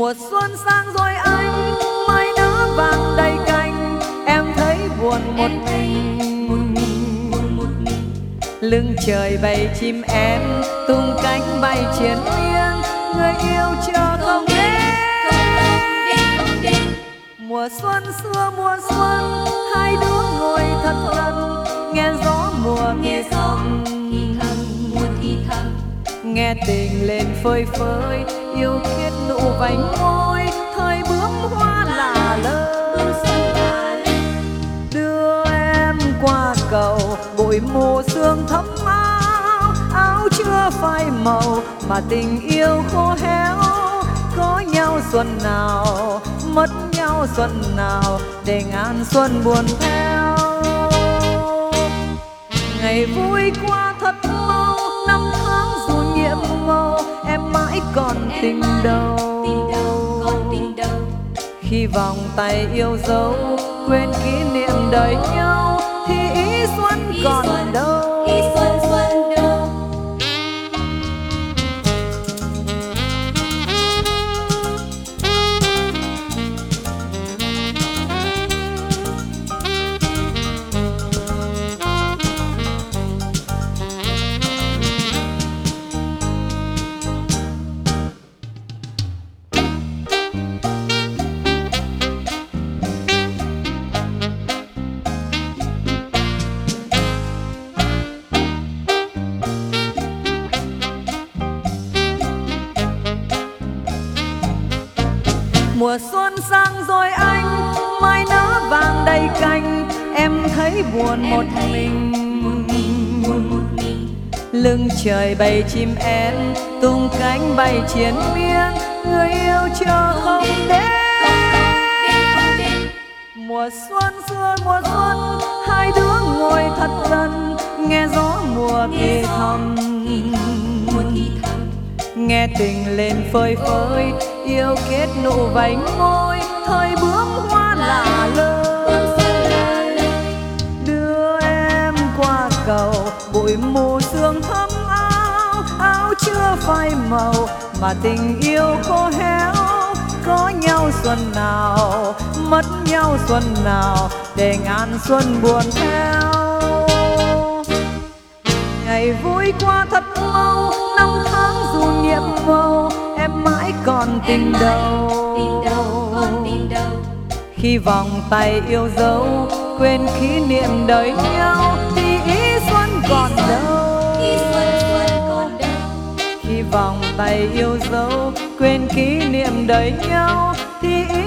Mùa xuân sang rồi anh, mai nở vàng đầy cành, em thấy buồn một mình. Lưng trời bầy chim én tung cánh bay triền miên, người yêu chờ không đến. Mùa xuân xưa mùa xuân, hai đứa ngồi thật gần, nghe gió mùa thì thầm, nghe tình lên phơi phới, yêu kết nụ vành môi, thời bướm hoa lả lơi. Đưa em qua cầu, bụi mù sương thấm áo, áo chưa phai màu mà tình yêu khô héo. Có nhau xuân nào, mất nhau xuân nào, để ngàn xuân buồn theo. Ngày vui qua thật mau, năm tháng dù nhiệm màu, em mãi còn tình đầu. Khi vòng tay yêu dấu, quên kỷ niệm đời nhau, thì ý xuân còn đâu. Mùa xuân sang rồi anh, mai nở vàng đầy cành, em thấy buồn một mình. Lưng trời bầy chim én tung cánh bay triền miên, người yêu chờ không đến. Mùa xuân xưa mùa xuân, hai đứa ngồi thật gần, nghe gió mùa thì thầm, nghe tình lên phơi phới, yêu kết nụ vành môi, thời bướm hoa lả lơi. Đưa em qua cầu, bụi mù sương thấm áo, áo chưa phai màu mà tình yêu khô héo. Có nhau xuân nào, mất nhau xuân nào, để ngàn xuân buồn theo. Ngày vui qua thật mau, năm tháng dù nhiệm màu, em mãi còn tình đầu. Khi vòng tay yêu dấu, quên kỷ niệm đời nhau, thì ý xuân còn đâu. Khi vòng tay yêu dấu, quên kỷ niệm đời nhau, thì ý